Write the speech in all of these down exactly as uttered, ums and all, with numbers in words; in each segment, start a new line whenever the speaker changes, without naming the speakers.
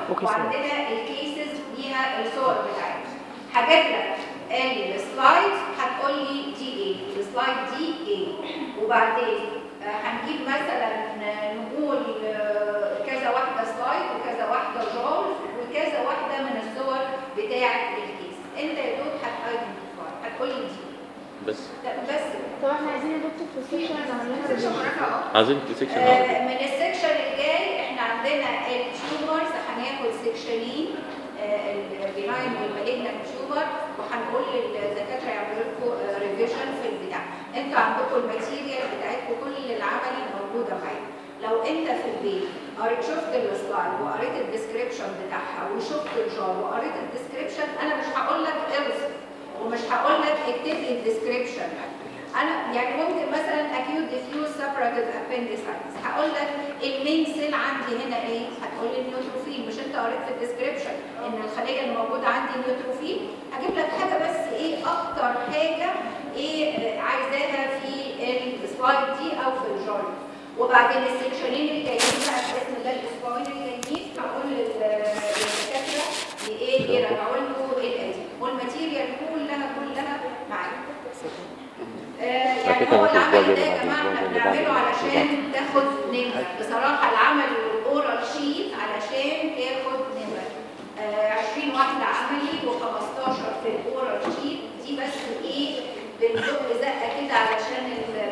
وعندنا الكيسز ليها الصور بتاعتها. هجيب لك السلايد هتقول لي دي ايه، السلايد دي ايه، وبعدين هنجيب مثلا نقول كذا واحده سلايد وكذا واحده جول وكذا واحده من الصور بتاعه الكيس. انت يا دوب هتايدنتيفاي هتقول لي دي
بس
بس.
طب احنا عايزين يا دكتور في السكشن نعمل لها
عايزين في سكشن
آه من السكشن الجاي احنا عندنا التيومرز هناخد سكشنين، آه البيناين والمالجنت تيومر، وهنقول للدكاتره يعملوا لكم ريفيجن في البتاع. انتوا عندكم الماتيريال بتاعتكم كل العملي موجوده معاكم. لو انت في البيت قريت شفت السلايد وقريت الديسكريبشن بتاعها وشفت الجار وقريت الديسكريبشن، انا مش هقول لك اوصف ومش هقول لك اكتب لي الديسكريبشن. انا يعني ممكن مثلا اكيوت ديفيوز سيبراتيف ابنديسايتس هقول لك المين سيل عندي هنا ايه؟ هتقول لي نيوتروفيل. مش انت قريت في الديسكريبشن ان الخليه اللي موجوده عندي نيوتروفيل؟ هجيب لك حاجه بس ايه اكتر حاجه ايه عايزاها في السلايد دي او في الجورنال. وبعدين السكشنين اللي جايين بقى باذن الله الاسبوعين اللي جايين هقول للدكاتره ايه يراجعوا لكم القديم والماتيريال كلها كلها معاكم. آه يعني هو العمل ده يا جماعه احنا بنعمله علشان تاخد نمره. بصراحه العمل الاورال شيت علشان تاخد نمره. آه عشرين واحده عملي وخمستاشر في الاورال شيت. دي بس ايه بنزق زقه كده علشان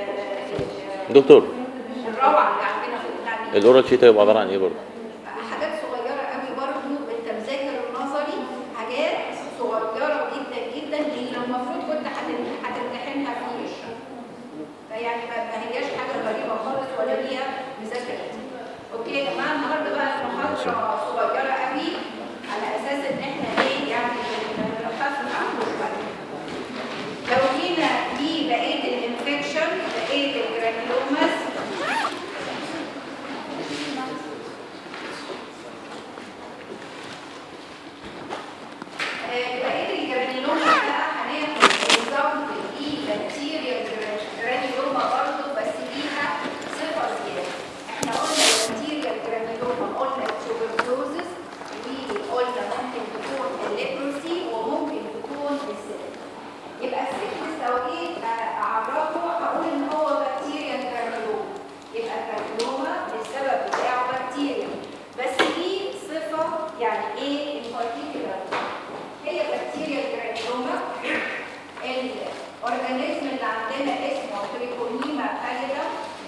دكتور
الروعه اللي عندنا في التعليم.
الاورال شيت هيبقى عباره عن ايه برضه؟
حاجات صغيره قوي برضه. انت مذاكر النظري حاجات صغيره جدا جدا اللي المفروض كنت هتمتحنها في الشهر. فيعني ما هياش حاجه غريبه خالص ولا ليها مذاكره. اوكي يا جماعه النهارده بقى المحاضره صغيره قوي على اساس ان احنا ايه يعني بنخفف عنه شويه. لو جينا لبقيه الانفكشن بقيه الجرانيلوماس بقيه الجرانيلوما بقى هناخد اكزامبل لبكتيريا الجرانيلوما برضه بس ليها صفه زياده. احنا قلنا البكتيريا الجرانيلوما قلنا التوبركلوزس وقلنا ممكن تكون الليبروسي وممكن تكون السيفلس. يبقى السيفلس لو جيت اعرفه هقول ان هو بكتيريا جرانيلوما. يبقى الجرانيلوما السبب بتاعه بكتيريا بس ليه صفه يعني ايه البارتيكولار. هي بكتيريا الجرانيلوما الاورجانيزم اللي عندنا اسمه تريكونيما باليدا،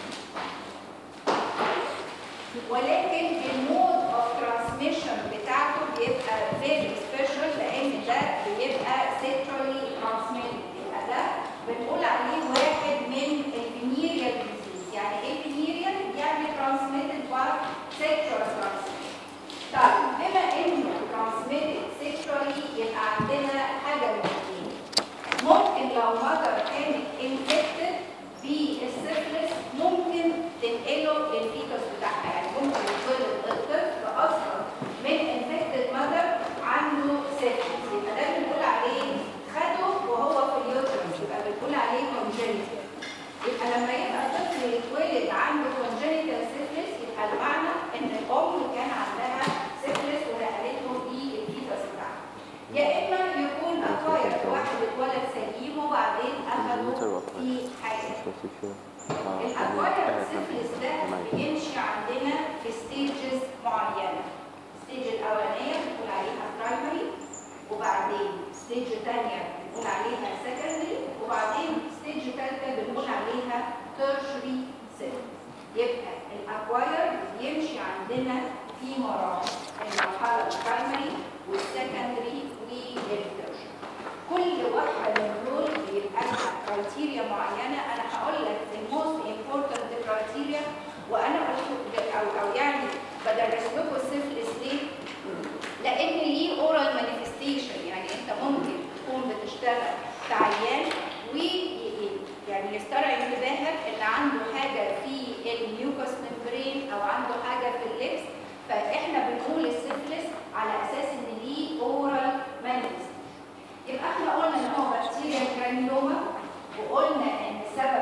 ولكن المود اوف ترانسميشن بتاعته بيبقى فيري سبيشال لان ده بيبقى سيكشوالي ترانسميتد. يبقى ده بنقول عليه واحد من الفينيريال ديزيز. يعني ايه فينيريال؟ يعني ترانسميتد باي سيكشوال ترانسميشن. طيب بما انه ترانسميتد سيكشوالي يبقى عندنا حاجه من الاثنين. ممكن لو مادر كانت انفكتد بالسيفلس ممكن تنقله للفيتوس بتاعها. يعني ممكن يتولد الطفل اصلا من انفكتد مادر عنده سيفلس. يبقى ده بنقول عليه خده وهو في اليوترس. يبقى بنقول عليه كونجنيتال. يبقى لما يبقى الطفل يتولد عنده كونجنيتال سيفلس يبقى المعنى ان الام كان عندها سيفلس ونقلته للفيتوس بتاعها. يا اما يكون اكواير واحد اتولد سليم وبعدين اخده في حياته. الاكواير سيفلس ده بيمشي عندنا في ستيجز معينه. الستيج الاولانيه بنقول عليها برايمري، وبعدين ستيج ثانيه بنقول عليها سكندري، وبعدين ستيج ثالثه بنقول عليها تيرشري سيفلس. يبقى الاكواير بيمشي عندنا في مراحل: المرحله البرايمري والسكندري والتيرشري. كل واحده من دول بيبقى لها كرايتيريا معينه. انا هقول لك الموست امبورتنت كرايتيريا، وانا او او يعني بدرس لكم السيفلس ليه؟ لان ليه اورال مانيفستيشن. يعني انت ممكن تكون بتشتغل في عيان و يعني يسترعي انتباهك ان عنده حاجه في الميوكس ممبرين او عنده حاجه في اللبس، فاحنا بنقول السيفلس على اساس ان ليه اورال مانيفستيشن. يبقى احنا قلنا ان هو بكتيريا جرانيلوما، وقلنا ان سبب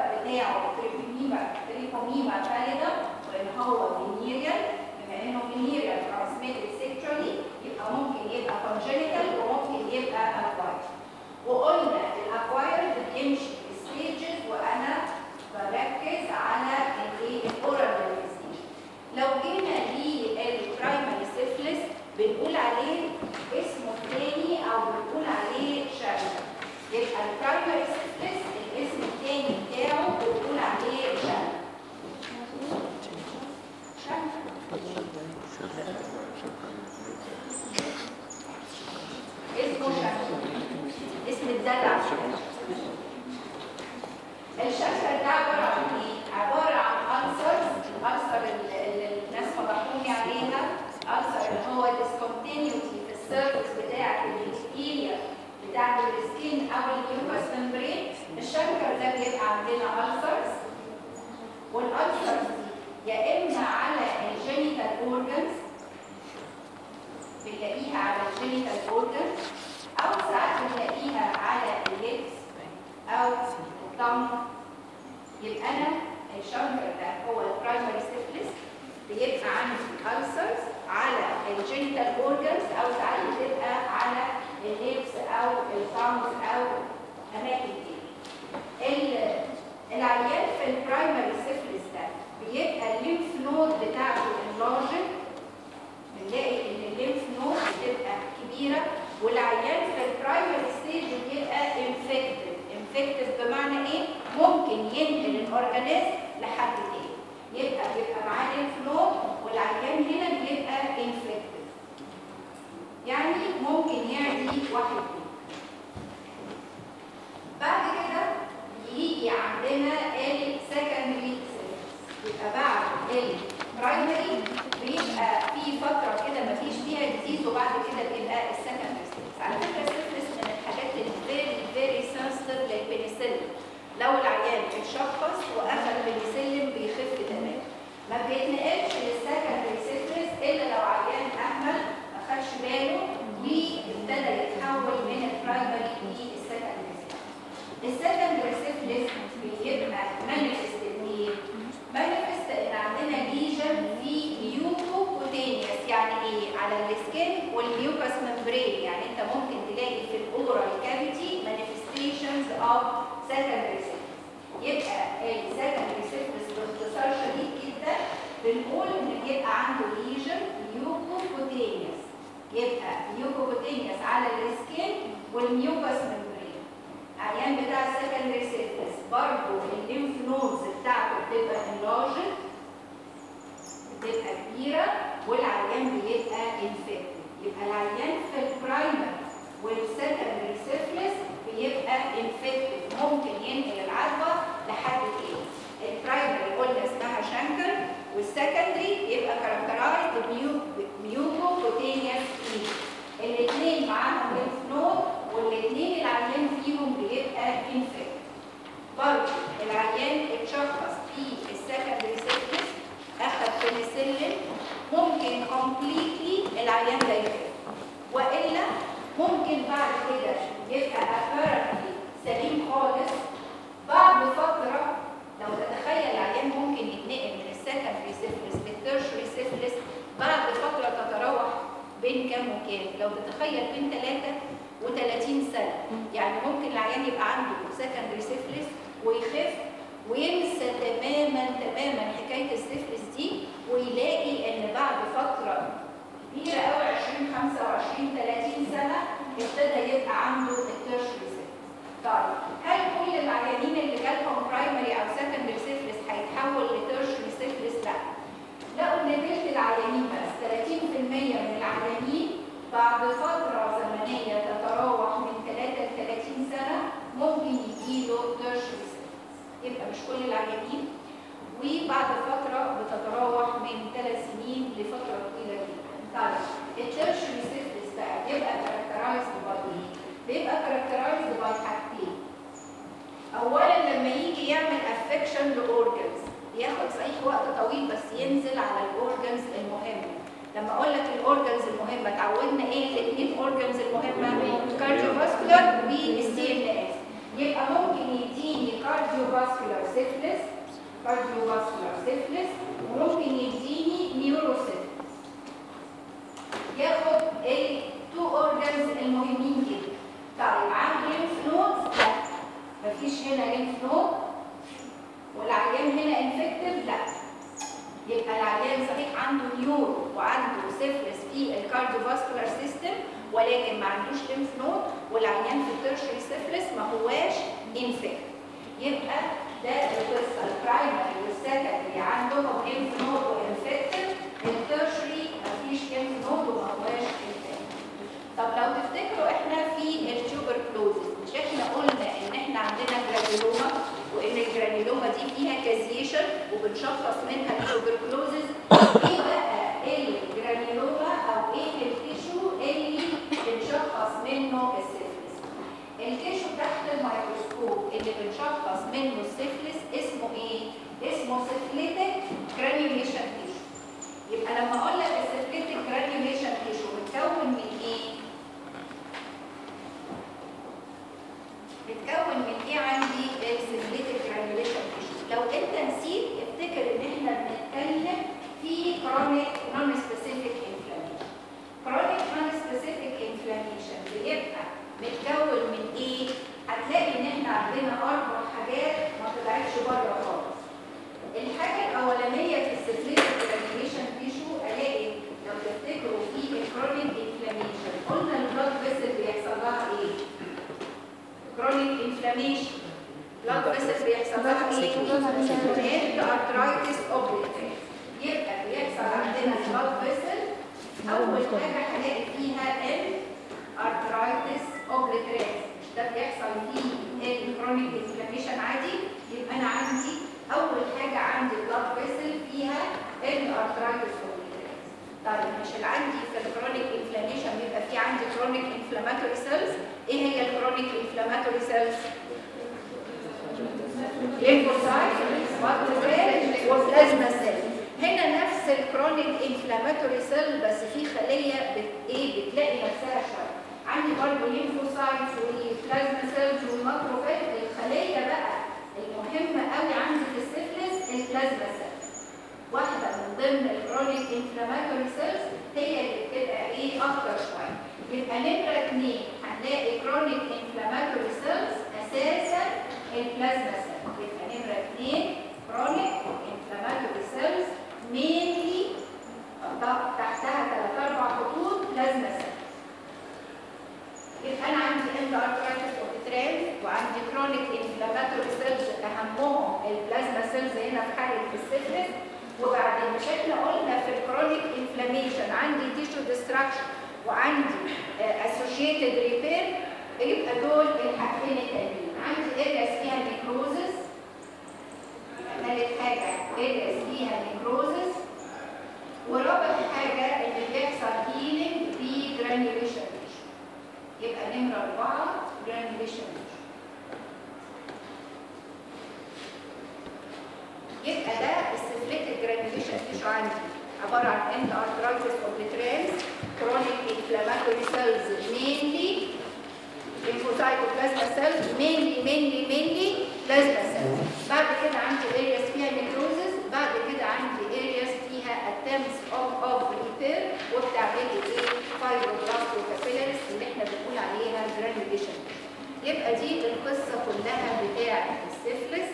ده عباره عن ايه؟ عباره عن ألسرز. الألسر اللي الناس فضحوني عليها، ألسر اللي هو discontinuity في السيرفس بتاع الإيليا بتاع السكين او اليوكاس ممبرين. الشنكر ده بيبقى عندنا ألسرز، والألسرز دي يا اما على الجينيتال اورجنز، بنلاقيها على الجينيتال اورجنز، او ساعات بنلاقيها على الليبس او الطم. يبقى انا الشنكر ده هو البرايمري سيفلس، بيبقى عندي ألسرز على الجينيتال اورجنز، او ساعات بتبقى على الليبس او الثامز او اماكن تاني. العيان في البرايمري سيفلس ده بيبقى الليمف نود بتاعته انلارجد، بنلاقي ان الليمف نود بتبقى كبيره، والعيان في البرايمري ستيج بيبقى انفكتد. انفكتد بمعنى ايه؟ ممكن ينقل الاورجانيزم لحد تاني، يبقى بيبقى معاه ليمف نود والعيان هنا بيبقى انفكتد، يعني ممكن يعدي واحد منهم. بعد كده يجي عندنا السكندري سيلز. يبقى بعد البرايمري بيبقى في فتره كده مفيش فيها ديزيز، وبعد كده بيبقى السكندري سيلز. على فكره السيفلس من الحاجات الفيري فيري سنسيتيف للبنسلين. لو العيان اتشخص واخد بنسلين بيخف تماما، ما بيتنقلش للسكندري سيفلس الا لو عيان اهمل ما خدش باله وابتدى يتحول من البرايمري للسكندري سيفلس. السكندري سيفلس بيبقى مانيفست ايه؟ مانيفست ان عندنا ليجن في ميوكوكوتينيوس. يعني ايه؟ على السكين والميوكاس ممبرين. يعني انت ممكن تلاقي في الاورال كافيتي مانيفستيشنز اوف سكندري سيفلس. يبقى السكندري سيفلس باختصار شديد جدا بنقول ان بيبقى عنده ليجن ميوكوكوتينيوس. يبقى ميوكوكوتينيوس على السكين والميوكاس ممبرين. العيان بتاع السكندري سيفلس برضه الليمف نودز بتاعته بتبقى انلارجد، بتبقى كبيره، والعيان بيبقى انفكتد. يبقى العيان في البرايمري والسكندري سيفلس بيبقى انفكتد، ممكن ينقل العدوى لحد تاني. البرايمري قلنا اسمها شانكر، والسكندري يبقى كاركترايزد بميوكوكوتينيوس ليجن. الاثنين معاهم ليمف نود، والاثنين العيان فيهم بيبقى انفكت. برضه العيان اتشخص في السكندري سيفلس، اخد بنسلين، ممكن كومبليتلي العيان ده يخف، والا ممكن بعد كده يبقى ابيرنتلي سليم خالص. بعد فتره لو تتخيل العيان ممكن يتنقل من السكندري سيفلس للتيرشري سيفلس بعد فتره تتراوح بين كام وكام؟ لو تتخيل بين ثلاثة وثلاثين سنة. يعني ممكن العيان يبقى عنده سكندري سيفلس ويخف وينسى تماما تماما حكاية السيفلس دي، ويلاقي ان بعد فترة كبيرة قوي عشرين خمسة وعشرين ثلاثين سنة ابتدى يبقى عنده التيرشري سيفلس. طيب هل كل العيانين اللي جالهم برايمري او سكندري سيفلس هيتحول لتيرشري سيفلس؟ لا. لقوا ان تلت العيانين بس ثلاثين بالمية من العيانين بعد فترة زمنية تتراوح من ثلاثة ل ثلاثين سنة ممكن يجيله تيرشري سيفلس. يبقى مش كل العيانين، وبعد فترة بتتراوح من ثلاث سنين لفترة طويلة جدا. طيب التيرشري سيفلس بقى بيبقى كاركترايزد باي ايه؟ بيبقى كاركترايزد باي حاجتين. أولا لما يجي يعمل افكشن لاورجنز بياخد صحيح وقت طويل بس ينزل على الاورجنز المهمة. لما اقول لك الاورجنز المهمه اتعودنا ايه الاثنين اورجنز المهمه؟ كارديوفاسكولار والسي ان اس. يبقى ممكن يديني كارديوفاسكولار سيفلس، كارديوفاسكولار سيفلس، وممكن يديني نيوروسيفلس. ياخد التو اورجنز المهمين جدا. طيب عنده ليمف نودز؟ لا، مفيش هنا ليمف نود، والعيان هنا انفكتيف؟ لا. يبقى العيان صحيح عنده نيورو وعنده سيفلس في الكارديوفاسكولار سيستم، ولكن ما عندوش ليمف نود، والعيان في التيرشري سيفلس ما هواش انفكت. يبقى ده القصه. البرايمري والسكندري عندهم ليمف نود وانفكتد، التيرشري ما فيش ليمف نود وما هواش انفكت. طب لو تفتكروا احنا في التوبركلوزس، مش احنا قلنا ان احنا عندنا جرانيلوما، وان الجرانيلوما جرانيولوما دي فيها كازيشن وبنشخص منها التوبركلوزز. ايه بقى الجرانيولوما او ايه التيشو اللي بنشخص منه السيفلس؟ التيشو تحت الميكروسكوب اللي بنشخص منه السيفلس اسمه ايه؟ اسمه سيفليتك جرانيوليشن تيشو. يبقى لما اقول لك السيفليتك جرانيوليشن تيشو متكون من ايه؟ بتكون من ايه عندي السيفليتك جرانيوليشن تيشو؟ لو انت نسيت افتكر ان احنا بنتكلم في كرونيك نون سبيسيفيك انفلاميشن. كرونيك نون سبيسيفيك انفلاميشن بيبقى متكون من ايه؟ هتلاقي ان احنا عندنا اربع حاجات ما طلعتش بره خالص. الحاجه الاولانيه في السيفليتك جرانيوليشن تيشو الاقي لو تفتكروا في الكرونيك انفلاميشن قلنا البلاد فيسل بيحصل لها ايه؟ كرونيك انفلاميشن بلاد فيسل بيحصل لها ايه؟ اند ارترايتس اوبليتريس. يبقى بيحصل عندنا البلاد فيسل اول حاجه هلاقي فيها اند ارترايتس اوبليتريس. ده بيحصل فيه الكرونيك انفلاميشن عادي. يبقى انا عندي اول حاجه عندي بلاد فيسل فيها اند ارترايتس اوبليتريس. طيب مش اللي عندي في الكرونيك انفلاميشن بيبقى في عندي كرونيك انفلاماتوري سيلز. ايه هي الكرونيك انفلاماتوري سيلز؟ ليمفوسايت وبلازما سيل. هنا نفس الكرونيك انفلاماتوري سيل بس في خليه بت ايه بتلاقي نفسها شويه. عندي برضه ليمفوسايت والبلازما سيلز والماكروفاج. الخليه بقى المهمه قوي عندي في السيفلس البلازما سيلز. واحده من ضمن الكرونيك انفلاماتوري سيلز هي اللي بتبقى ايه اكتر شويه. يبقى نمره اثنين هنلاقي كرونيك انفلاماتوري سيلز اساسا البلازما سيل. يبقى نمره اثنين كرونيك انفلاماتوري سيلز مينلي تحتها ثلاث اربع خطوط بلازما سيل. يبقى انا عندي اند ارترايتس اوبليتريس وعندي كرونيك انفلاماتوري سيلز اهمهم البلازما سيلز هنا في حاله السيفلس. وبعدين مش احنا قلنا في الكرونيك انفلاميشن عندي تيشو ديستراكشن وعندي اسوشيتد ريبير. يبقى دول الحاجتين التانيين. عندي ارياس فيها نيكروزس. ثالث حاجه ارياس فيها نيكروزس. ورابع حاجه اللي بيحصل هيلينج في جرانيوليشن. يبقى نمره اربعه جرانيوليشن. يبقى ده السيفليتك جرانيوليشن تيشو عندي عباره عن اند ارترايتس اوبليتريس كرونيك انفلاماتوري سيلز مينلي ليمفوسايت وبلازما سيلز مينلي مينلي مينلي بلازما سيلز. بعد كده عندي ارياس فيها نيكروزس. بعد كده عندي ارياس فيها اتمس اوف اوف ريبير وبتعمل لي ايه فايبروبلاست وكابيلاريز اللي احنا بنقول عليها جرانيوليشن. يبقى دي القصه كلها بتاعه السيفلس.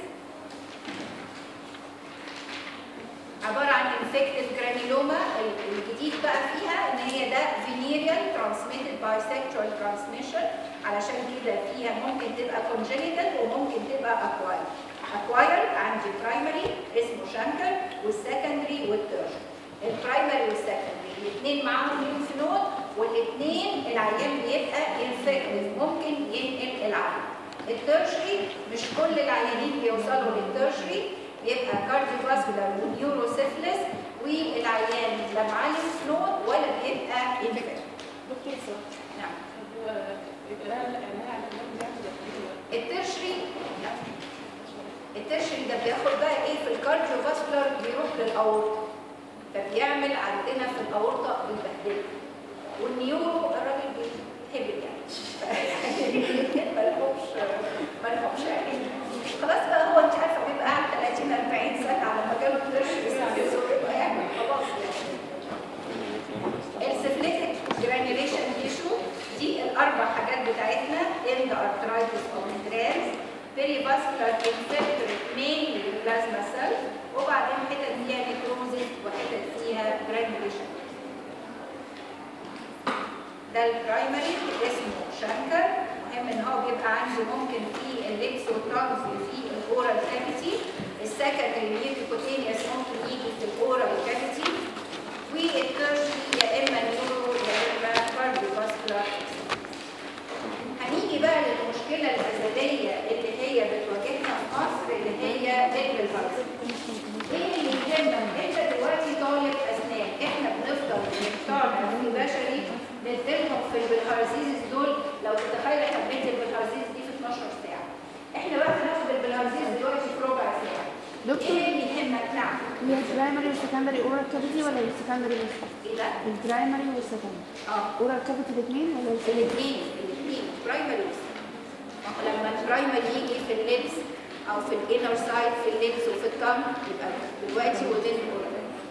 عباره عن انفكتيف جرانيولوما. الجديد بقى فيها ان هي ده فينيريال ترانسميتد باي سيكشوال ترانسميشن. علشان كده فيها ممكن تبقى كونجينيتال وممكن تبقى اكوايرد. اكوايرد عندي برايمري اسمه شانكر والسكندري والتيرشري. البرايمري والسكندري الاثنين معاهم ليمف نود والاثنين العيان بيبقى انفكتيف ممكن ينقل العيان. التيرشري مش كل العيانين بيوصلوا للتيرشري. يبقى كارديوفاسكولار ونيوروسيفلس والعيان لا معاه ليمف نود ولا بيبقى انفكتيف.
دكتور
نعم.
هو يبقى لا
الترشري الترشري ده بياخد بقى ايه في الكارديوفاسكولار بيروح للاورطه فبيعمل عندنا في الاورطه البهدله. والنيورو الراجل بيهبل يعني ما لهمش ما لهمش يعني خلاص بقى. هو انت عارفه بيبقى قاعد ثلاثين اربعين سنه على ما جاله الترشري بيبقى يعني خلاص يعني. السيفليتك جرانيوليشن تيشو دي الاربع حاجات بتاعتنا اند ارترايتس اوبليتريس بيريفاسكولار انفكتوري مينلي بلازما سيل وبعدين حتت فيها نيكروزيس وحتت فيها جرانيوليشن. ده البرايمري اسمه شانكر. مهم ان هو بيبقى عندي ممكن في الليكس والترانز وفي الاورال كافيتي. السكندري ميوكوتينيوس ممكن يجي في الاورال كافيتي. والتيرشري يا اما نيورو يا اما كارديوفاسكولار. هنيجي بقى للمشكله الازليه اللي هي بتواجهنا في مصر اللي هي في البلهارزيز دول لو تتخيل احنا بندي البلهارزيز دي في اتناشر ساعه. احنا بقى هناخد البلهارزيز دلوقتي في ربع ساعه.
دكتور
ايه اللي يهمك؟ نعم.
هي البرايمري والسكندري اورال كافيتي ولا السكندري بس؟
ايه ده؟
البرايمري والسكندري
اه
اورال كافيتي الاثنين ولا السكندري؟
الاثنين الاثنين برايمري. لما البرايمري يجي في الليبس او في الانر سايد في الليبس وفي التم يبقى دلوقتي ودين الاورال.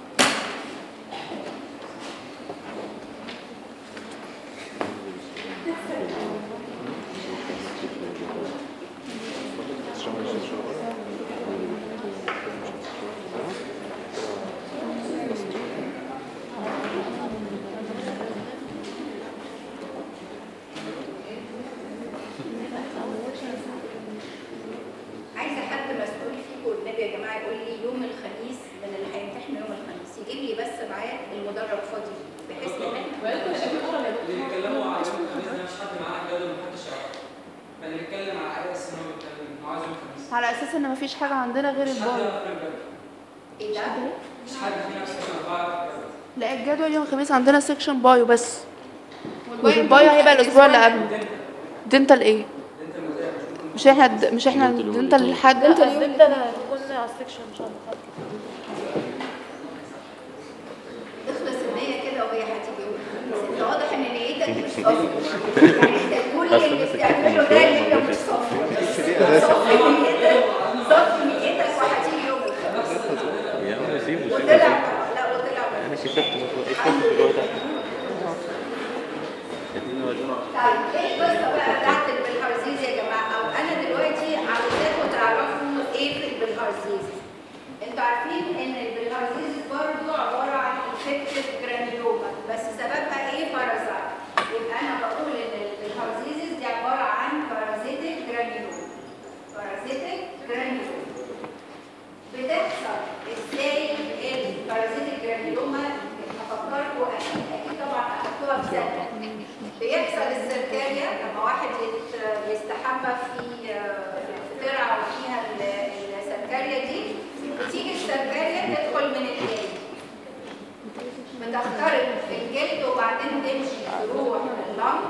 عايزه حد مسؤول فيكم النبي يا جماعه يقول لي يوم الخميس من اللي هيمتحنوا يوم الخميس يجيب لي بس معاه المدرج فاضي بحيث ان احنا
اللي بيتكلموا على يوم الخميس ده مش حد معانا الجدول محدش يعرفه. اللي بيتكلم على اي اساس ان هو بيتكلم معاه يوم الخميس.
على اساس ان مفيش حاجه عندنا غير
مش حد
البايو.
يعرف الجدول.
ايه ده؟
مش حد فينا بيسمع بعض الجدول.
لا الجدول يوم الخميس عندنا سيكشن بايو بس، والبايو هيبقى الاسبوع اللي قبله. دنتال ايه؟
انت المذاكر
مش احنا د... مش احنا دنتال لحد
انت اليوم ده انا هتكون على السكشن ان شاء الله.
اخلص النية كده وهي هتيجي يوم الخميس. انت واضح ان نيتك مش صافية. يعني انت كل اللي بتعمله ده اللي مش صافي. صافي نيتك صافي نيتك وهتيجي يوم الخميس.
يا عم سيبه
وطلع
سيبه
لا وطلع
انا كشفت ايش كنت في الوقت ده
طيب ايه القصه بقى بتاعت البلهارزيز يا جماعه؟ او انا دلوقتي عاوزاكم تعرفوا ايه في البلهارزيز. انتوا عارفين ان البلهارزيز برضه عباره عن انفكتيف جرانيلوما بس سببها ايه؟ بارازايت. يبقى انا بقول ان البلهارزيز دي عباره عن بارازيتيك جرانيلوما. بارازيتيك جرانيلوما بتحصل ازاي البارازيتيك جرانيلوما؟ هفكركم اكيد اكيد طبعا اخدتوها في سنه. بيحصل السركاريا لما واحد يستحمى في في ترعه وفيها السركاريا دي، بتيجي السركاريا تدخل من الجلد بتخترق في الجلد وبعدين تمشي تروح اللنج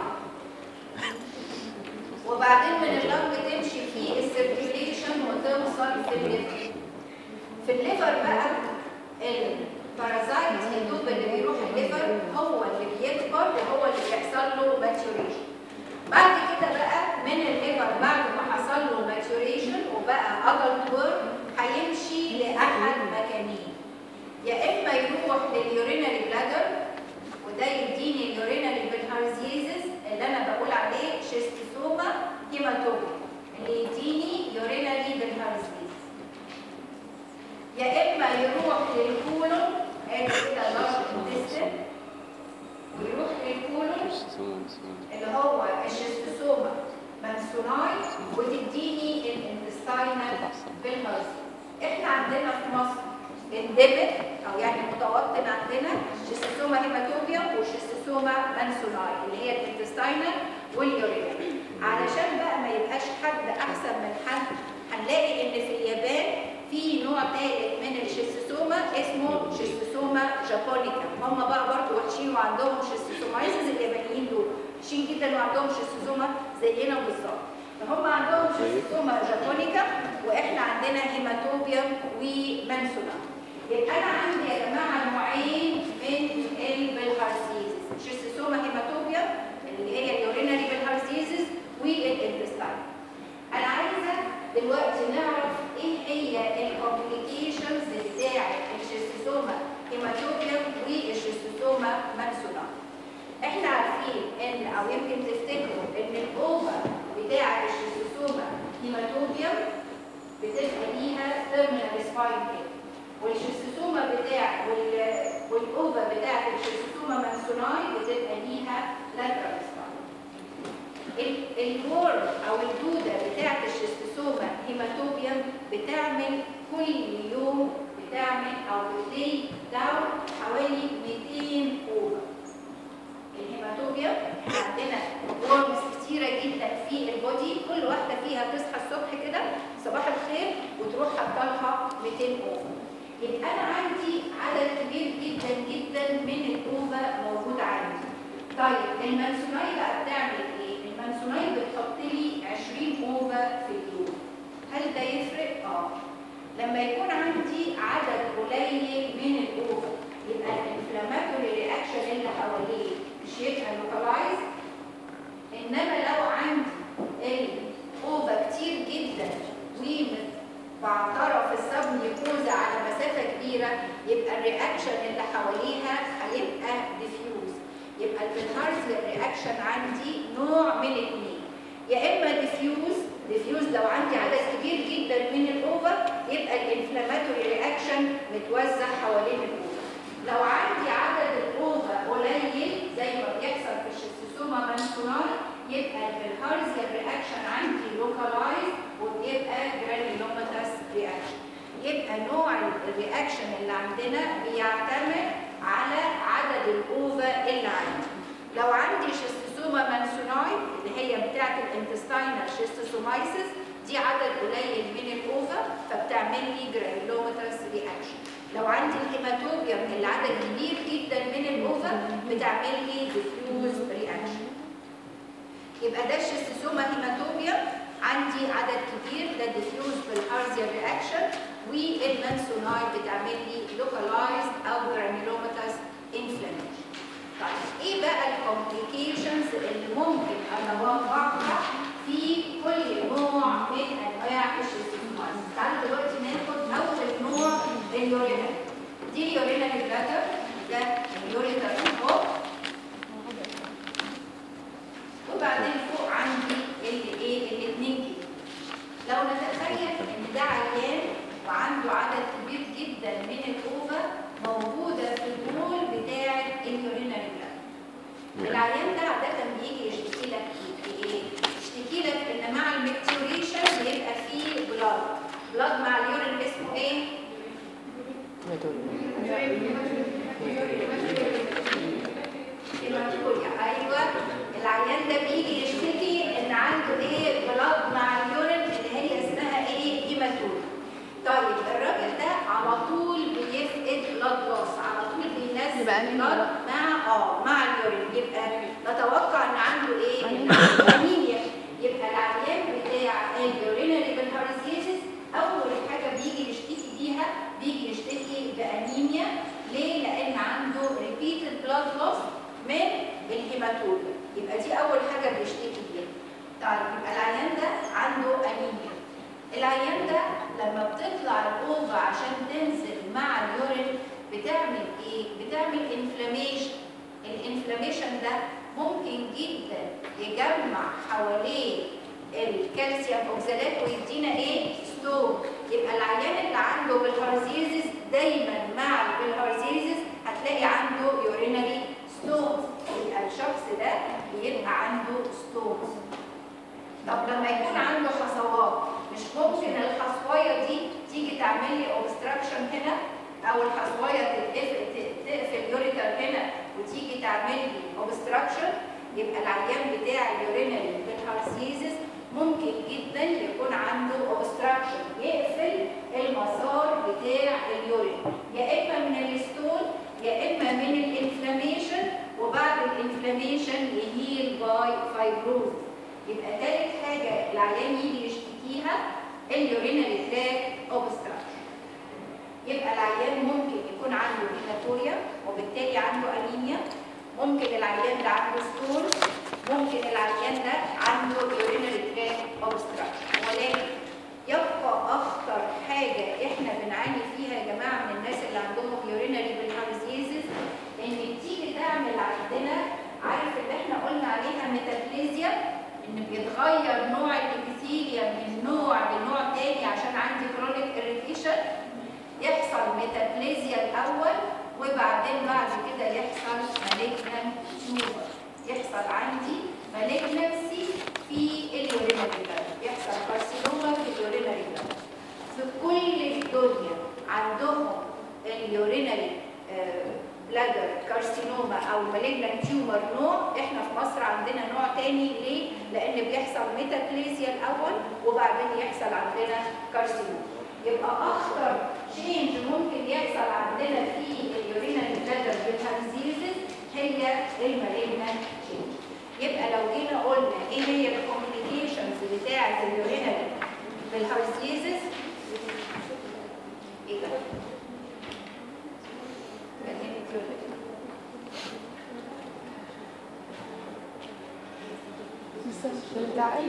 وبعدين من اللنج تمشي في السيركيوليشن وتوصل في الليفر. في الليفر بقى البارازايت يدوب اللي بيروح الليفر هو اللي بيكبر وهو اللي بيحصل له ماتيوريشن. بعد كده بقى من الليفر بعد ما حصل له ماتيوريشن وبقى ادلت وورم هيمشي لاحد مكانين. يا اما يروح لليورينري بلادر وده يديني اليورينري بالهارزيزز اللي انا بقول عليه شيستوسوما هيماتوما اللي يديني يورينري بالهارزيز. يا اما يروح للكولون ادي كده لارج انتستين ويروح للكولون اللي هو الشيستوسوما مانسوناي وتديني الانتستاينال بالهارزيز. احنا عندنا في مصر انديميك او يعني متوطن عندنا شيستوسوما هيماتوبيوم وشيستوسوما مانسوناي اللي هي الانتستاينال واليورينري. علشان بقى ما يبقاش حد احسن من حد هنلاقي ان في اليابان في نوع ثالث من الشيستوسوما اسمه شيستوسوما جابونيكا. هم بقى برضه وحشين وعندهم شيستوسومايزز. اليابانيين دول وحشين جدا وعندهم شيستوسوما زينا بالظبط. فهم عندهم شيستوسوما جابونيكا واحنا عندنا هيماتوبيوم ومانسوناي. يبقى انا عندي يا جماعه نوعين من البلهارزيزز، شيستوسوما هيماتوبيوم اللي هي اليورينري بلهارزيزز والانتستاين. انا عايزه دلوقتي نعرف ايه هي الكومبليكيشنز بتاعه الشيستوسوما هيماتوبيوم والشيستوسوما مانسوناي. احنا عارفين ان او يمكن تفتكروا ان الاوفا بتاعه الشيستوسوما هيماتوبيوم بتبقى ليها تيرمينال سباين كده، والشيستوسوما بتاع والاوفا بتاعه الشيستوسوما مانسوناي بتبقى ليها لاترال سباين. الورم او الدوده بتاعه الشيستوسوما هيماتوبيوم بتعمل كل يوم بتعمل او بتلي داون حوالي مئتين اوفا. الهيماتوبيوم عندنا ورمز كتيره جدا في البودي، كل واحده فيها تصحى الصبح كده صباح الخير وتروح حاطه لها مئتين اوفا. يبقى انا عندي عدد كبير جدا جدا من الاوفا موجود عندي. طيب المانسوناي بقى بتعمل ايه؟ المانسوناي بتحط لي عشرين اوفا في اليوم. هل ده يفرق؟ اه. لما يكون عندي عدد قليل من الاوفا يبقى الانفلاماتوري رياكشن اللي حواليه مش يبقى لوكالايز، انما لو عندي الاوفا كتير جدا ومبعتره في السبميوكوزا على مسافه كبيره يبقى الرياكشن اللي حواليها هيبقى ديفيوز. يبقى البنهارزيا رياكشن عندي نوع من اثنين، يا اما ديفيوز ديفيوز لو عندي عدد كبير جدا من الاوفا يبقى الانفلاماتوري رياكشن متوزع حوالين الاوفا. لو عندي عدد الاوفا قليل زي ما بيحصل في الشيستوسوما مانسوناي يبقى البنهارزيا رياكشن عندي لوكالايز وبيبقى جرانيولوماتاس رياكشن. يبقى نوع الرياكشن اللي عندنا بيعتمد على عدد الاوفا اللي عندي. لو عندي شيستوسوما مانسوناي اللي هي بتاعت الانتستاينال شيستوسومايسيس دي عدد قليل من الاوفا فبتعمل لي جرانيولوماتاس رياكشن. لو عندي الهيماتوبيوم اللي عدد كبير جدا من الاوفا بتعمل لي ديفيوز رياكشن. يبقى ده الشيستوسوما هيماتوبيوم عندي عدد كبير ده ديفيوز بالهارزيا رياكشن، والمانسوناي بتعمل لي لوكالايزد او جرانيولوماتاس انفلاميشن. طيب ايه بقى الكومبليكيشنز اللي ممكن اتوقعها في كل نوع من انواع الشيستوسومايسيس؟ تعالوا دلوقتي ناخد اول نوع اليورينال. دي اليورينال بلاتر، ده اليوريتر فوق، وبعدين فوق عندي اللي ايه الاثنين كده. لو نتخيل ان ده عيان وعنده عدد كبير جدا من الاوفا موجوده في البول بتاع اليورينال بلاتر. العيان ده عاده بيجي يشتكي لك ايه؟ يشتكي لك ان مع الميكتوريشن بيبقى فيه بلاد. بلاد مع اليورين اسمه ايه؟ هيماتوريا. ايوه العيان ده بيجي يشتكي ان عنده ايه؟ بلاد مع اليورين اللي هي اسمها ايه؟ هيماتوريا. طيب الراجل ده على طول بيفقد بلاد لوس، على طول بينزل بلاد مع اه مع اليورين، يبقى نتوقع ان عنده ايه؟ انيميا. يبقى العيان بتاع اليورينري بالهارزيزيس اول حاجه بيجي يشتكي بيها بيجي يشتكي بانيميا. ليه؟ لان عنده ريبيتد بلاد لوس من الهيماتوريا، يبقى دي اول حاجه بيشتكي بيها. طيب يبقى العيان ده عنده انيميا. العيان ده لما بتطلع الاوفا عشان تنزل مع اليورين بتعمل ايه؟ بتعمل انفلاميشن. الانفلاميشن ده ممكن جدا يجمع حواليه الكالسيوم اوكسالات ويدينا ايه؟ ستون. يبقى العيان اللي عنده بالهارزيزيس دايما مع البالهارزيزيس هتلاقي عنده يورينري ستونز، يبقى الشخص ده بيبقى عنده ستونز. طب لما يكون عنده حصوات مش ممكن الحصوايه دي تيجي تعمل لي اوبستراكشن هنا، او الحصوايه تقفل تقفل يوريتر هنا وتيجي تعمل لي اوبستراكشن؟ يبقى العيان بتاع اليورينري بالهارزيزيس ممكن جدا يكون عنده اوبستراكشن يقفل المسار بتاع اليورين، يا اما من الستون يا اما من الانفلاميشن، وبعد الانفلاميشن يهيل باي فايبروز. يبقى ثالث حاجه العيان يجي يشتكيها اليورينري تراك اوبستراكشن. يبقى العيان ممكن يكون عنده هيماتوريا وبالتالي عنده انيميا، ممكن العيان ده عنده ستون، ممكن العيان ده عنده يورينري تراك اوبستراكشن. ولكن يبقى اخطر حاجه احنا بنعاني فيها يا جماعه من الناس اللي عندهم يورينري بالهارزيزيس ان تيجي تعمل عندنا، عارف اللي احنا قلنا عليها ميتابليزيا، ان بيتغير نوع الابيثيليا من نوع لنوع تاني عشان عندي كرونيك اريتيشن. يحصل ميتابليزيا الاول وبعدين بعد كده يحصل مالجنان تيومر، يحصل عندي مالجنسي في اليورينري بلادر، يحصل كارسينوما في اليورينري بلادر. في كل الدنيا عندهم اليورينري بلادر كارسينوما او مالجنان تيومر نوع، احنا في مصر عندنا نوع تاني. ليه؟ لان بيحصل ميتابليزيا الاول وبعدين يحصل عندنا كارسينوما. يبقى اخطر تشينج ممكن يحصل عندنا في اليورينري بلادر بالهارزيزيس هي المالجنانت تشينج. يبقى لو جينا قلنا ايه هي الكومبليكيشنز بتاعه اليورينري بالهارسيزس، ايه ده؟
لسه مش بتزعل.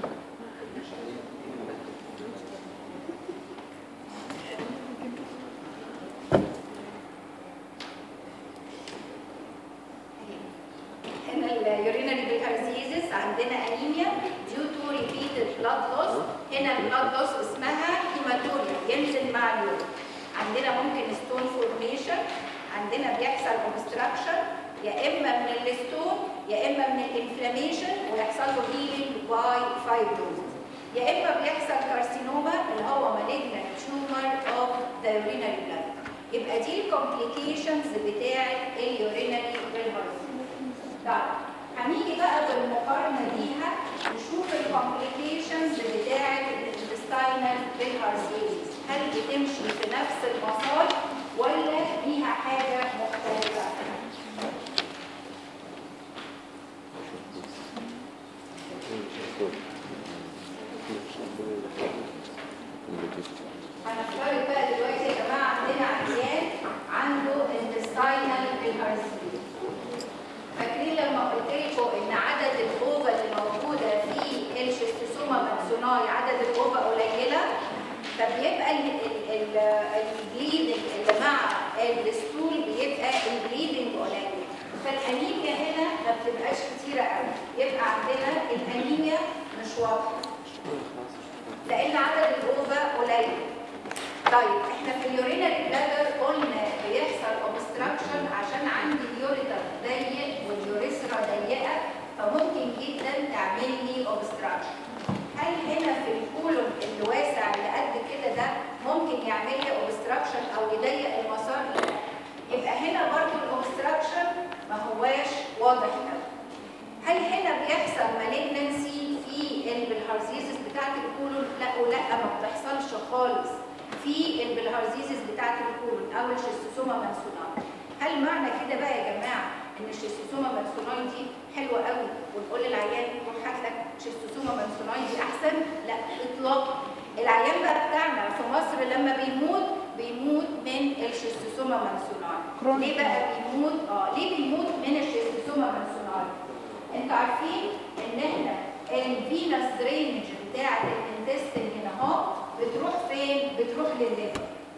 هنا اليورينري بالهارسيزس عندنا انيميا due to repeated blood loss. هنا البلاد لوس اسمها هيماتوريا، ينزل مع اليورين. عندنا ممكن ستون فورميشن، عندنا بيحصل اوبستراكشن يا اما من الستون يا اما من الانفلاميشن ويحصل له هيلينج باي فايبروزس، يا اما بيحصل كارسينوما اللي هو مالجنانت تيومر اوف ذا يورينري بلاد. يبقى دي الكومبليكيشنز بتاعه اليورينري بالهارسيزس. طيب هنيجي بقى بالمقارنه بيها نشوف الكومبليكيشنز بتاعه الانتستاينال بالهارسيزس، هل بتمشي في نفس المسار ولا فيها حاجه مختلفه؟ هنفترض بقى دلوقتي يا جماعه عندنا عيان عنده انتستاينال بالهارسيزس. فاكرين لما قلت لكم ان عدد الاوفا اللي موجوده في الشيستوسوما مانسوناي عدد الاوفا قليله، فبيبقى البليدنج اللي مع الستول بيبقى البليدنج قليل، فالانيميا هنا ما بتبقاش كتيره قوي، يبقى عندنا الانيميا مش واضحه لان عدد الاوفا قليل. طيب احنا في اليورينري بلادر قلنا بيحصل اوبستراكشن عشان عندي اليوريتر ضيق واليوريثرا ضيقه، فممكن جدا تعمل لي اوبستراكشن. هل هنا في الكولون اللي واسع اللي قد كده ده ممكن يعمل لي اوبستراكشن او يضيق المسار؟ يبقى هنا برضو الاوبستراكشن ما هواش واضح قوي. هل هنا بيحصل مالجنسي في البلهارسيزس بتاعت الكولون؟ لا ولا ما بتحصلش خالص في البلهارسيزس بتاعت الكولون او الشيستوسوما مانسوناي. هل معنى كده بقى يا جماعه ان الشيستوسوما مانسوناي دي حلوه قوي ونقول للعيان روح هات لك شيستوسوما مانسوناي دي احسن؟ لا اطلاقا. العيان بقى بتاعنا في مصر لما بيموت بيموت من الشيستوسوما مانسوناي. ليه بقى بيموت؟ اه ليه بيموت من الشيستوسوما مانسوناي؟ انتوا عارفين ان احنا الفينس درينج بتاعت الانتستين هنا اهو بتروح فين؟ بتروح للليفر.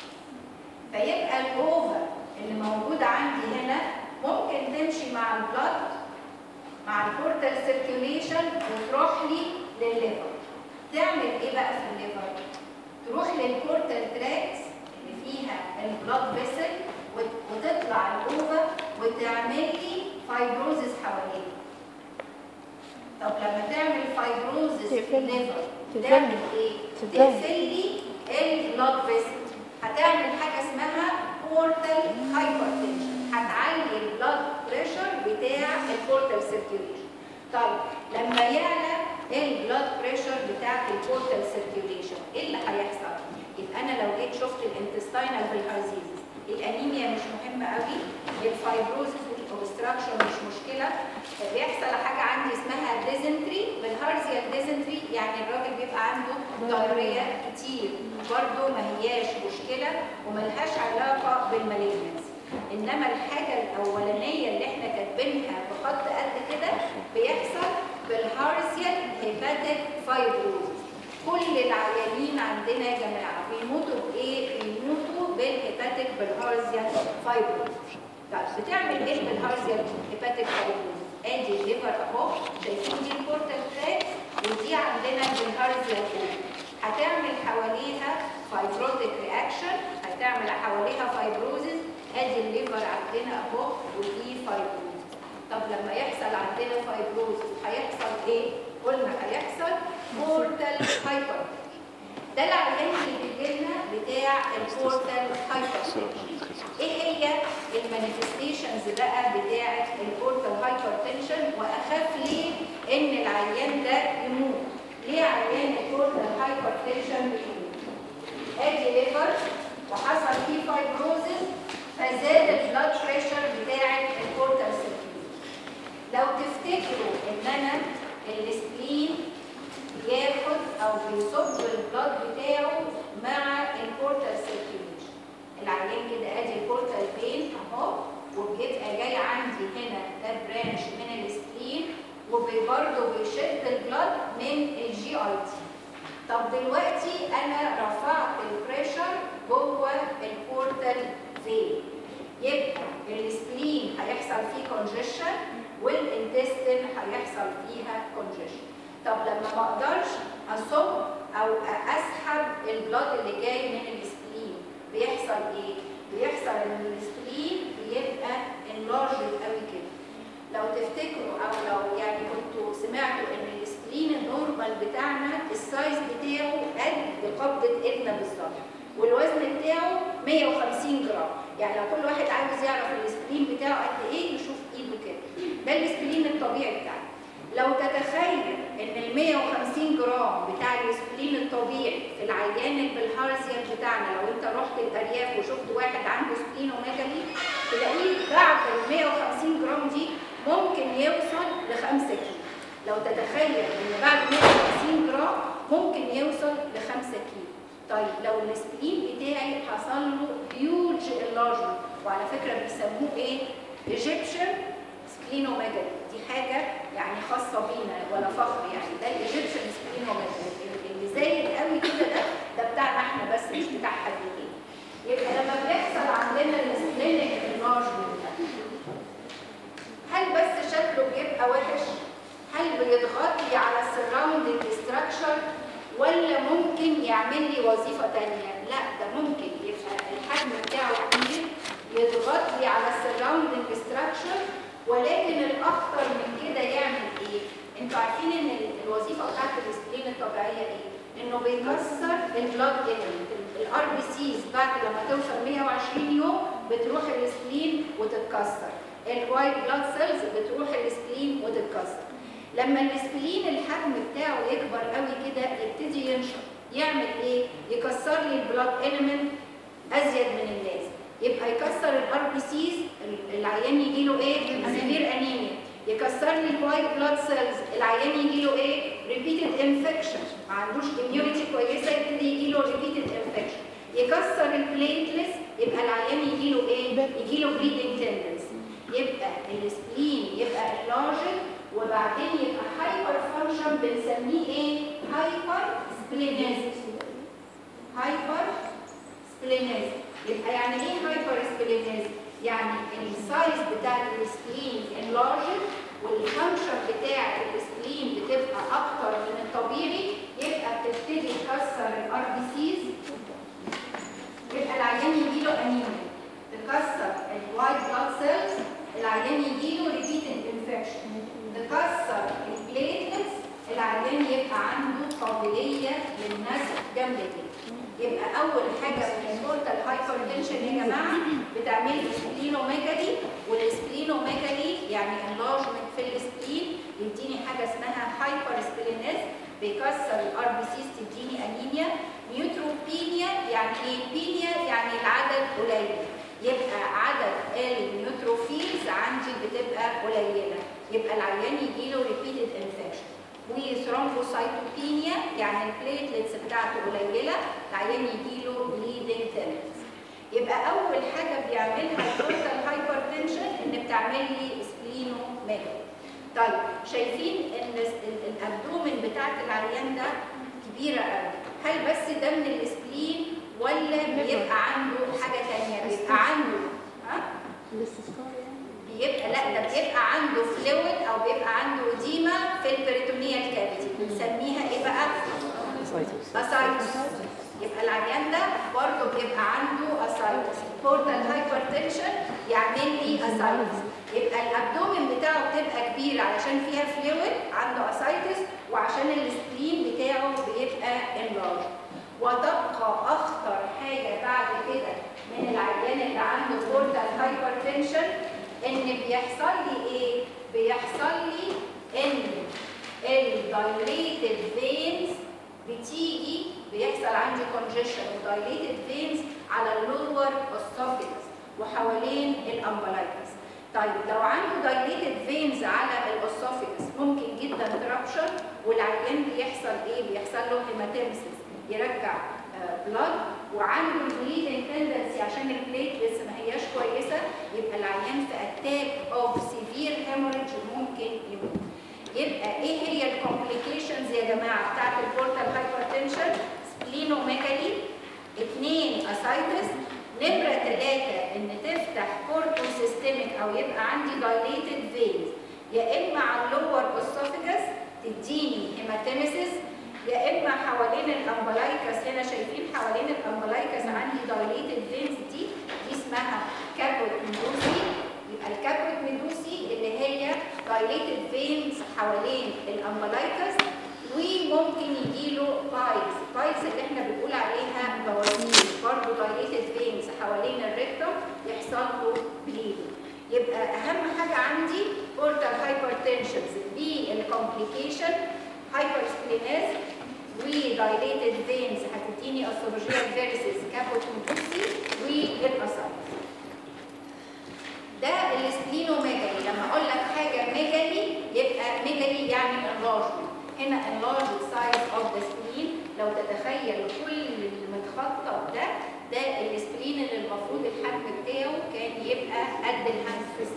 فيبقى الاوفر اللي موجوده عندي هنا ممكن تمشي مع البلد مع البورتال سيركيوليشن وتروح لي للليفر. تعمل ايه بقى في الليفر؟ تروح للبورتال تراكس اللي فيها البلد فيسل وتطلع الاوفر وتعمل لي فايبروزس حواليه. طب لما تعمل فايبروزس في الليفر تعمل ايه؟ تقفل لي البلد فيسل، هتعمل حاجه اسمها بورتال هايبرتنشن، هتعلي البلد بريشر بتاع البورتال سيركيوليشن. طيب لما يعلى البلد بريشر بتاع البورتال سيركيوليشن ايه اللي هيحصل؟ يبقى انا لو جيت شفت الانتستاينال بالهارسيزس الانيميا مش مهمه قوي، الفايبروزس والاوبستراكشن مش مشكله، بيحصل حاجه عندي اسمها ديزنتري بالهارزيال ديزنتري، يعني الراجل بيبقى عنده ضروريه كتير، برضه ما هياش مشكله وملهاش علاقه بالمالجنسي. انما الحاجه الاولانيه اللي احنا كاتبينها بخط قد كده بيحصل بالهارزيال هيباتيك فايبروزس. كل العيانين عندنا يا جماعه بيموتوا بايه؟ بيموتوا بالهيباتيك بالهارزيال فايبروزس. طيب بتعمل ايه بالهارزيال هيباتيك فايبروزس؟ ادي الليفر اهو، شايفين دي البورتال تراك ودي عندنا بالهارزيال فايبروزس. هتعمل حواليها فايبروتيك رياكشن، هتعمل حواليها فايبروزس. ادي الليفر عندنا اهو ودي فايبروزس. طب لما يحصل عندنا فايبروزس هيحصل ايه؟ قلنا هيحصل بورتال هايبر. ده العيان اللي بيجيلنا بتاع البورتال هايبر. ايه هي المانيفستيشنز بقى بتاعه البورتال هايبرتنشن؟ واخاف ليه ان العيان ده يموت؟ ليه عيان البورتال هايبرتنشن بيموت؟ ادي ليفر وحصل فيه فايبروزس فزاد البلاد بريشر بتاعه البورتال سيركيوليشن. لو تفتكروا ان انا السبلين بياخد او بيصب البلاد بتاعه مع البورتال سيركيوليشن. العيان كده ادي البورتال فين اهو، وبيبقى جاي عندي هنا ده برانش من السبلين، وبرضه بيشد البلاد من الجي اي تي. طب دلوقتي انا رفعت البريشر جوه البورتال فين، يبقى السبلين هيحصل فيه كونجيشن والانتستين هيحصل فيها كونجيشن. طب لما ما اقدرش اصب او اسحب البلاد اللي جاي من السبلين بيحصل ايه؟ بيحصل ان السبلين بيبقى انلارجد قوي كده. لو تفتكروا او لو يعني كنتوا سمعتوا ان السبلين النورمال بتاعنا السايز بتاعه قد قبضه ايدنا بالظبط، والوزن بتاعه مية وخمسين جرام. يعني لو كل واحد عاوز يعرف السبلين بتاعه قد ايه يشوف ايده كده، ده السبلين الطبيعي بتاعنا. لو تتخيل ان ال مية وخمسين جرام بتاع السبلين الطبيعي في العيان البلهارسيان بتاعنا، لو انت رحت الارياف وشفت واحد عنده سبلينوميجالي تلاقيه بعد ال مية وخمسين جرام دي ممكن يوصل ل خمسة كيلو. لو تتخيل ان بعد مية وخمسين جرام ممكن يوصل ل خمسة كيلو. طيب لو السبلين بتاعي حصل له هيوج انلارجمنت، وعلى فكره بيسموه ايه؟ ايجيبشن سبلينوميجالي، دي حاجه يعني خاصه بينا ولا فخر يعني، ده الايجيبشن سبلينوميجالي اللي زايد قوي كده، ده ده بتاعنا احنا بس مش بتاع حد تاني. يبقى لما بيحصل عندنا السبلينيك انلارجمنت هل بس شكله بيبقى وحش؟ هل بيضغط على السراوندنج ستراكشر ولا ممكن يعمل لي وظيفه ثانيه؟ لا، ده ممكن يبقى الحجم بتاعه كبير يضغط لي على السراوندنج ستراكشر، ولكن الاخطر من كده يعمل ايه؟ انتوا عارفين ان الوظيفه بتاعت السبلين الطبيعيه ايه؟ انه بيكسر البلاد اليمنت. الار بي سيز بعد لما توصل مية وعشرين يوم بتروح السبلين وتتكسر، الوايت بلاد سيلز بتروح السبلين وتتكسر. لما السبلين الحجم بتاعه يكبر قوي كده يبتدي ينشط، يعمل ايه؟ يكسر لي البلاد اليمنت ازيد من اللازم، يبقى يكسر الار بي سيز، العيان يجي له ايه؟ سيفير انيميا. يكسر لي الوايت بلاد سيلز، العيان يجي له ايه؟ ريبيتد انفكشن، ما عندوش اميونيتي كويسه يبتدي يجي له ريبيتد انفكشن. يكسر البليتلس، يبقى العيان يجي له ايه؟ يجي له بليدنج تندنسي. يبقى السبلين يبقى انلارجد وبعدين يبقى هايبر فانكشن، بنسميه ايه؟ هايبر سبلينيزم. هايبر سبلينيزم يبقى يعني ايه هايبر سبلينيزم؟ يعني السايز بتاع السبلين انلارجد والفانكشن بتاع السبلين بتبقى اكتر من الطبيعي، يبقى بتبتدي تكسر الار بي سيز، يبقى العيان يجي له انيميا. تكسر الوايت بلاد سيلز، العيان يجي له ريبيتد انفكشن. تكسر البليتلتس، العيان يبقى عنده قابليه للنزف جامده جدا. يبقى اول حاجه من البورتال هايبرتنشن يا جماعه بتعمل لي سبلينوميجالي، والسبلينوميجالي يعني انلارجمنت في السبلين يديني حاجه اسمها هايبر سبلينيزم، بيكسر الار بي سيز تديني انيميا. نيوتروبينيا يعني ايه؟ بينيا يعني العدد قليل، يبقى عدد النيوتروفيلز عندي بتبقى قليله، يبقى العيان يجي له ريبيتد انفكشن. وثرومبوسايتوبينيا يعني البليتلتس بتاعته قليله، العيان يجي له بليدنج تندنسي. يبقى اول حاجه بيعملها البورتال هايبرتنشن ان بتعمل لي سبلينوميجالي. طيب شايفين ان الابدومن بتاعت العيان ده كبيره قوي، هل بس ده من السبلين ولا بيبقى عنده حاجه ثانيه؟ بيبقى عنده ها؟ بيبقى لا ده بيبقى عنده فلويد او بيبقى عنده اديمه في البريتونيال كافيتي، بنسميها ايه بقى؟ اسايتس. يبقى العيان ده برضه بيبقى عنده اسايتس. بورتال هايبرتنشن يعمل لي اسايتس، يبقى الابدومين بتاعه بتبقى كبيره علشان فيها فلويد، عنده اسايتس، وعشان السبلين بتاعه بيبقى انلارج. وتبقى اخطر حاجه بعد كده من العيان اللي عنده بورتال هايبرتنشن ان بيحصل لي ايه؟ بيحصل لي ان الدايليتد فينز بتيجي، بيحصل عندي كونجيشن ودايليتد فينز على اللور اسوفيكس وحوالين الامبلايكس، طيب لو عنده دايليتد فينز على الاسوفيكس ممكن جدا ترابشر، والعيان بيحصل ايه؟ بيحصل له هيماتيمسيس، يرجع بلاد، وعنده البليدنج تندنسي عشان البليتلتس ما هياش كويسه، يبقى العيان في اتاك اوف سيفير هيموريدج ممكن يموت. يبقى ايه هي الكومبليكيشنز يا جماعه بتاعت البورتال هايبرتنشن؟ سبلينوميجالي، اثنين اسايتس، نمره ثلاثه ان تفتح كورتو سيستميك او يبقى عندي دايليتد فينز، يا اما على اللور اسوفيجاس تديني هيماتيمسيس، يا اما حوالين الامبلايكس. هنا شايفين حوالين الامبلايكس عندي دايليتد فينز، دي دي اسمها كابوت ميدوسي. يبقى الكابوت ميدوسي اللي هي دايليتد فينز حوالين الامبلايكس، وممكن يجيله بايلز. بايلز اللي احنا بنقول عليها بواسير، برضه دايليتد فينز حوالين الريكتوم يحصل له بليدنج. يبقى اهم حاجه عندي بورتال هايبرتنشنز بالكومبليكيشن، هايبرسبلينيز ودايليتد فينز هتديني اسوفاجيال فيرسز كابوت ميدوسي والاسايتس. ده السبلينوميجالي. لما اقول لك حاجه ميجالي يبقى ميجالي يعني انلارجمنت. هنا enlarged size of the spleen. لو تتخيل كل المتخطط ده ده السبلين اللي المفروض الحجم بتاعه كان يبقى قد الهاند فيست.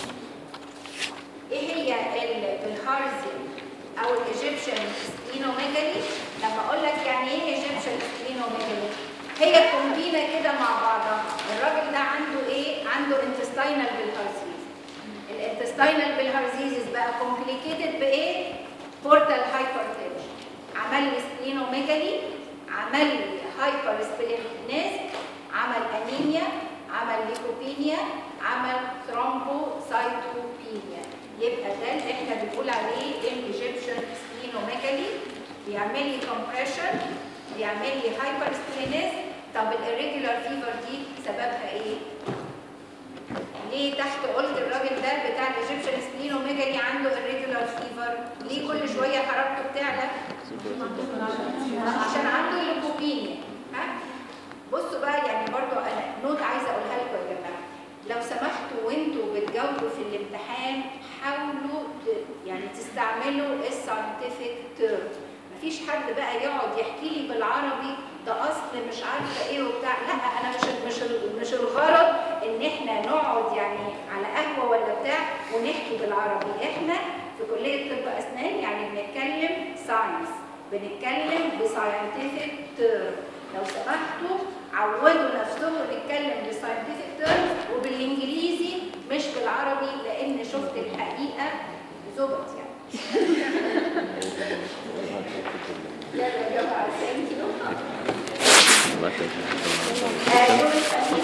ايه هي الهارزي او الايجيبشن سبلينوميجالي؟ لما اقول لك يعني ايه ايجيبشن سبلينوميجالي، هي كومبينه كده مع بعضها. الراجل ده عنده ايه؟ عنده intestinal bilharzisis. الانتستينال بالهارزيزيس بقى كومبليكيتد بايه؟ بورتال هايبرتنشن، عمل لي سبلينوميجالي، عمل لي هايبر سبلينيز، عمل انيميا، عمل ليكوبينيا، عمل ثرومبوسايتوبينيا. يبقى ده اللي احنا بنقول عليه الايجيبشن سبلينوميجالي. بيعمل لي كومبريشن، بيعمل لي هايبر سبلينيز. طب الirregular فيفر دي سببها ايه؟ ليه تحت قلت الراجل ده بتاع الايجيبشن سبلينوميجالي عنده irregular فيفر؟ ليه كل شويه حرارته بتعلى؟ عشان عنده ليكوبينيا. ها؟ بصوا بقى، يعني برضو انا نوت عايزه اقولها لكم يا جماعه، لو سمحتوا وانتوا بتجاوبوا في الامتحان حاولوا يعني تستعملوا الساينتفك تيرم. مفيش حد بقى يقعد يحكي لي بالعربي ده اصل مش عارفه ايه وبتاع. لا، انا مش مش مش الغرض ان احنا نقعد يعني على قهوه ولا بتاع ونحكي بالعربي. احنا في كليه طب اسنان يعني بنتكلم ساينس، بنتكلم بساينتفك تيرم. لو سمحتوا عودوا نفسكم نتكلم بساينتفك تيرم وبالانجليزي مش بالعربي، لان شفت الحقيقه زبط يعني. يلا يا جماعه ثانك يو.